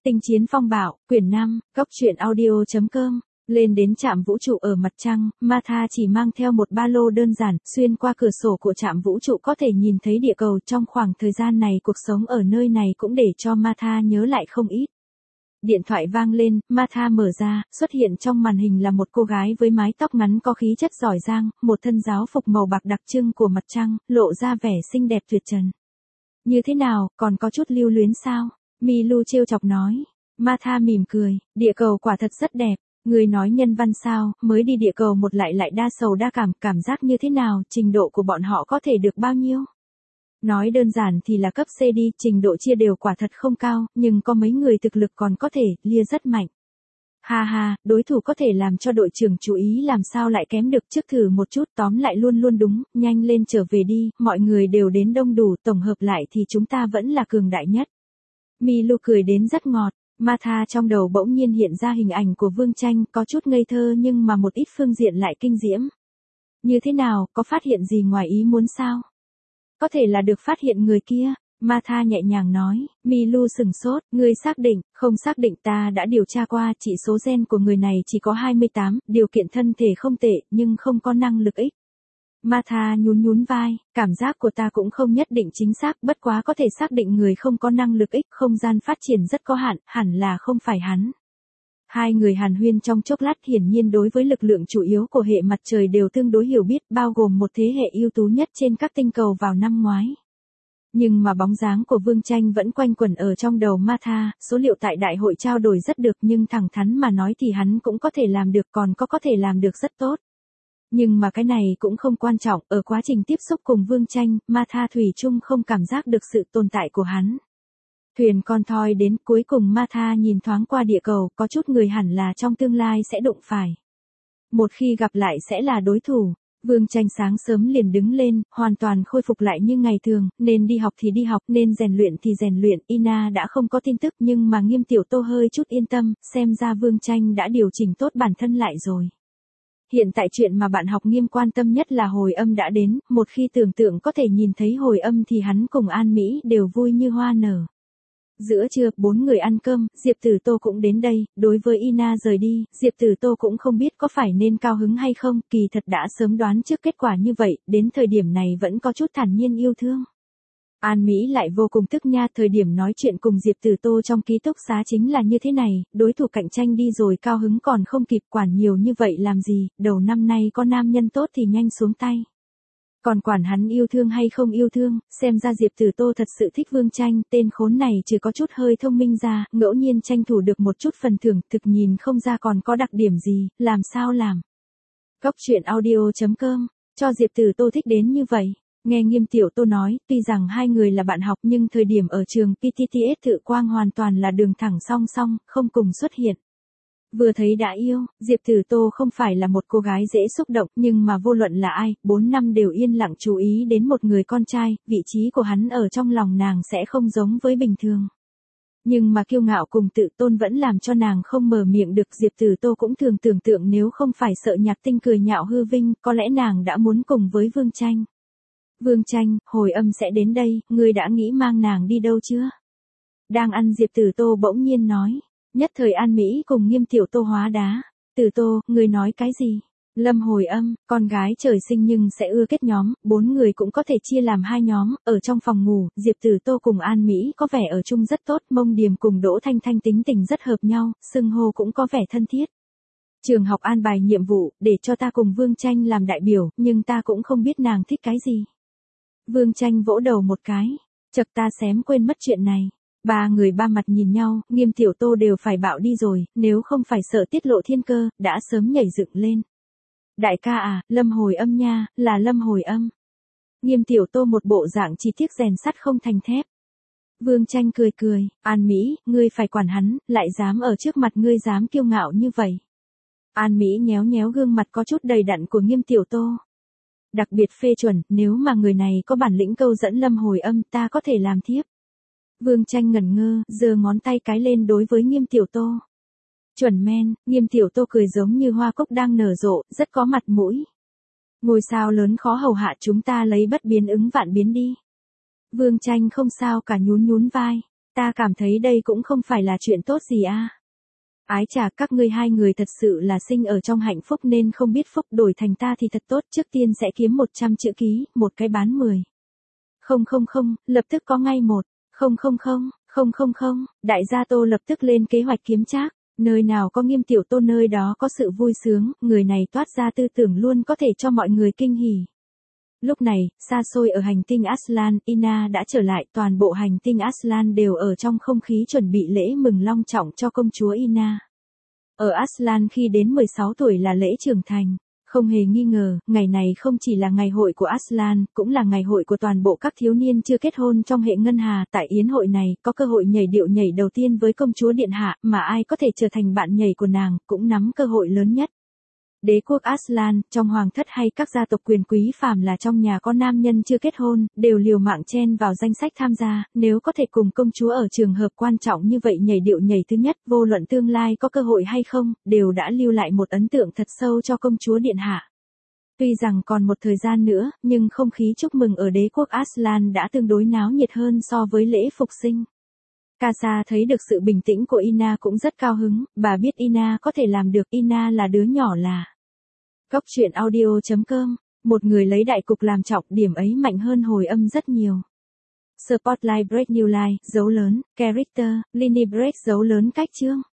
Tinh chiến phong bạo, quyển 5, góc truyện audio.com. Lên đến trạm vũ trụ ở mặt trăng, Martha chỉ mang theo một ba lô đơn giản, xuyên qua cửa sổ của trạm vũ trụ có thể nhìn thấy địa cầu. Trong khoảng thời gian này cuộc sống ở nơi này cũng để cho Martha nhớ lại không ít. Điện thoại vang lên, Martha mở ra, xuất hiện trong màn hình là một cô gái với mái tóc ngắn có khí chất giỏi giang, một thân giáo phục màu bạc đặc trưng của mặt trăng, lộ ra vẻ xinh đẹp tuyệt trần. Như thế nào, còn có chút lưu luyến sao? Milu trêu chọc nói. Martha mỉm cười, địa cầu quả thật rất đẹp. Người nói nhân văn sao, mới đi địa cầu một lại đa sầu đa cảm giác như thế nào, trình độ của bọn họ có thể được bao nhiêu? Nói đơn giản thì là cấp C đi, trình độ chia đều quả thật không cao, nhưng có mấy người thực lực còn có thể, lia rất mạnh. Ha ha, đối thủ có thể làm cho đội trưởng chú ý làm sao lại kém được, trước thử một chút, tóm lại luôn luôn đúng, nhanh lên trở về đi, mọi người đều đến đông đủ, tổng hợp lại thì chúng ta vẫn là cường đại nhất. Milu cười đến rất ngọt. Martha trong đầu bỗng nhiên hiện ra hình ảnh của Vương Tranh, có chút ngây thơ nhưng mà một ít phương diện lại kinh diễm. Như thế nào, có phát hiện gì ngoài ý muốn sao? Có thể là được phát hiện người kia, Martha nhẹ nhàng nói. Milu sừng sốt, ngươi xác định, không xác định, ta đã điều tra qua, chỉ số gen của người này chỉ có 28, điều kiện thân thể không tệ, nhưng không có năng lực ích. Martha nhún vai, cảm giác của ta cũng không nhất định chính xác, bất quá có thể xác định người không có năng lực ích, không gian phát triển rất có hạn, hẳn là không phải hắn. Hai người hàn huyên trong chốc lát, hiển nhiên đối với lực lượng chủ yếu của hệ mặt trời đều tương đối hiểu biết, bao gồm một thế hệ ưu tú nhất trên các tinh cầu vào năm ngoái. Nhưng mà bóng dáng của Vương Tranh vẫn quanh quẩn ở trong đầu Martha, số liệu tại đại hội trao đổi rất được, nhưng thẳng thắn mà nói thì hắn cũng có thể làm được, còn có thể làm được rất tốt. Nhưng mà cái này cũng không quan trọng, ở quá trình tiếp xúc cùng Vương Tranh, Martha thủy chung không cảm giác được sự tồn tại của hắn. Thuyền con thoi đến, cuối cùng Martha nhìn thoáng qua địa cầu, có chút người hẳn là trong tương lai sẽ đụng phải. Một khi gặp lại sẽ là đối thủ. Vương Tranh sáng sớm liền đứng lên, hoàn toàn khôi phục lại như ngày thường, nên đi học thì đi học, nên rèn luyện thì rèn luyện. Ina đã không có tin tức nhưng mà Nghiêm Tiểu Tô hơi chút yên tâm, xem ra Vương Tranh đã điều chỉnh tốt bản thân lại rồi. Hiện tại chuyện mà bạn học Nghiêm quan tâm nhất là hồi âm đã đến, một khi tưởng tượng có thể nhìn thấy hồi âm thì hắn cùng An Mỹ đều vui như hoa nở. Giữa trưa, 4 người ăn cơm, Diệp Tử Tô cũng đến đây, đối với Ina rời đi, Diệp Tử Tô cũng không biết có phải nên cao hứng hay không, kỳ thật đã sớm đoán trước kết quả như vậy, đến thời điểm này vẫn có chút thản nhiên yêu thương. An Mỹ lại vô cùng tức nha, thời điểm nói chuyện cùng Diệp Tử Tô trong ký túc xá chính là như thế này, đối thủ cạnh tranh đi rồi cao hứng còn không kịp, quản nhiều như vậy làm gì, đầu năm nay có nam nhân tốt thì nhanh xuống tay. Còn quản hắn yêu thương hay không yêu thương, xem ra Diệp Tử Tô thật sự thích Vương Tranh, tên khốn này chỉ có chút hơi thông minh ra, ngẫu nhiên tranh thủ được một chút phần thưởng, thực nhìn không ra còn có đặc điểm gì, làm sao làm. Góc truyện audio.com, cho Diệp Tử Tô thích đến như vậy. Nghe Nghiêm Tiểu Tô nói, tuy rằng hai người là bạn học nhưng thời điểm ở trường PTTS Thự Quang hoàn toàn là đường thẳng song song, không cùng xuất hiện. Vừa thấy đã yêu, Diệp Tử Tô không phải là một cô gái dễ xúc động, nhưng mà vô luận là ai, 4 năm đều yên lặng chú ý đến một người con trai, vị trí của hắn ở trong lòng nàng sẽ không giống với bình thường. Nhưng mà kiêu ngạo cùng tự tôn vẫn làm cho nàng không mở miệng được. Diệp Tử Tô cũng thường tưởng tượng nếu không phải sợ Nhạc Tinh cười nhạo hư vinh, có lẽ nàng đã muốn cùng với Vương Tranh. Vương Tranh, hồi âm sẽ đến đây, ngươi đã nghĩ mang nàng đi đâu chưa? Đang ăn Diệp Tử Tô bỗng nhiên nói. Nhất thời An Mỹ cùng Nghiêm Tiểu Tô hóa đá. Tử Tô, ngươi nói cái gì? Lâm hồi âm, con gái trời sinh nhưng sẽ ưa kết nhóm, 4 người cũng có thể chia làm 2 nhóm, ở trong phòng ngủ, Diệp Tử Tô cùng An Mỹ có vẻ ở chung rất tốt, Mông Điềm cùng Đỗ Thanh Thanh tính tình rất hợp nhau, xưng hô cũng có vẻ thân thiết. Trường học an bài nhiệm vụ, để cho ta cùng Vương Tranh làm đại biểu, nhưng ta cũng không biết nàng thích cái gì. Vương Tranh vỗ đầu một cái, chật ta xém quên mất chuyện này. Ba người ba mặt nhìn nhau, Nghiêm Tiểu Tô đều phải bạo đi rồi, nếu không phải sợ tiết lộ thiên cơ, đã sớm nhảy dựng lên. Đại ca à, Lâm hồi âm nha, là Lâm hồi âm. Nghiêm Tiểu Tô một bộ dạng chỉ tiếc rèn sắt không thành thép. Vương Tranh cười, An Mỹ, ngươi phải quản hắn, lại dám ở trước mặt ngươi dám kiêu ngạo như vậy. An Mỹ nhéo gương mặt có chút đầy đặn của Nghiêm Tiểu Tô. Đặc biệt phê chuẩn, nếu mà người này có bản lĩnh câu dẫn Lâm hồi âm ta có thể làm thiếp. Vương Tranh ngẩn ngơ, giơ ngón tay cái lên đối với Nghiêm Tiểu Tô. Chuẩn men, Nghiêm Tiểu Tô cười giống như hoa cúc đang nở rộ, rất có mặt mũi. Ngôi sao lớn khó hầu hạ, chúng ta lấy bất biến ứng vạn biến đi. Vương Tranh không sao cả nhún vai. Ta cảm thấy đây cũng không phải là chuyện tốt gì a. Ái chà, các ngươi hai người thật sự là sinh ở trong hạnh phúc nên không biết phúc, đổi thành ta thì thật tốt, trước tiên sẽ kiếm 100 chữ ký, một cái bán 10. Không, lập tức có ngay một. Không, đại gia Tô lập tức lên kế hoạch kiếm trác. Nơi nào có Nghiêm tiểu Tô nơi đó có sự vui sướng, người này toát ra tư tưởng luôn có thể cho mọi người kinh hỉ. Lúc này, xa xôi ở hành tinh Aslan, Ina đã trở lại, toàn bộ hành tinh Aslan đều ở trong không khí chuẩn bị lễ mừng long trọng cho công chúa Ina. Ở Aslan khi đến 16 tuổi là lễ trưởng thành. Không hề nghi ngờ, ngày này không chỉ là ngày hội của Aslan, cũng là ngày hội của toàn bộ các thiếu niên chưa kết hôn trong hệ ngân hà. Tại yến hội này, có cơ hội nhảy điệu nhảy đầu tiên với công chúa điện hạ, mà ai có thể trở thành bạn nhảy của nàng, cũng nắm cơ hội lớn nhất. Đế quốc Aslan, trong hoàng thất hay các gia tộc quyền quý phàm là trong nhà có nam nhân chưa kết hôn, đều liều mạng chen vào danh sách tham gia, nếu có thể cùng công chúa ở trường hợp quan trọng như vậy nhảy điệu nhảy thứ nhất, vô luận tương lai có cơ hội hay không, đều đã lưu lại một ấn tượng thật sâu cho công chúa điện hạ. Tuy rằng còn một thời gian nữa, nhưng không khí chúc mừng ở đế quốc Aslan đã tương đối náo nhiệt hơn so với lễ phục sinh. Casa thấy được sự bình tĩnh của Ina cũng rất cao hứng, bà biết Ina có thể làm được, Ina là đứa nhỏ là. Góc truyện audio.com, một người lấy đại cục làm trọng, điểm ấy mạnh hơn hồi âm rất nhiều. Spotlight Break New Line, dấu lớn, Character, Linie Break dấu lớn cách chương.